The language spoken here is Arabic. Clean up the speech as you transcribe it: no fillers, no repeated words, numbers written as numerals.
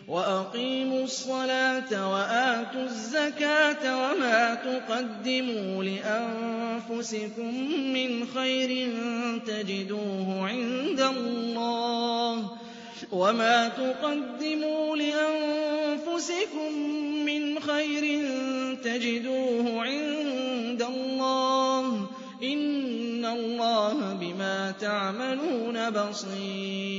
وَأَقِيمُوا الصَّلَاةَ وَآتُوا الزَّكَاةَ وَمَا تُقَدِّمُوا لِأَنفُسِكُم مِّنْ خَيْرٍ تَجِدُوهُ عِندَ اللَّهِ ۗ إِنَّ اللَّهَ بِمَا تَعْمَلُونَ بَصِيرٌ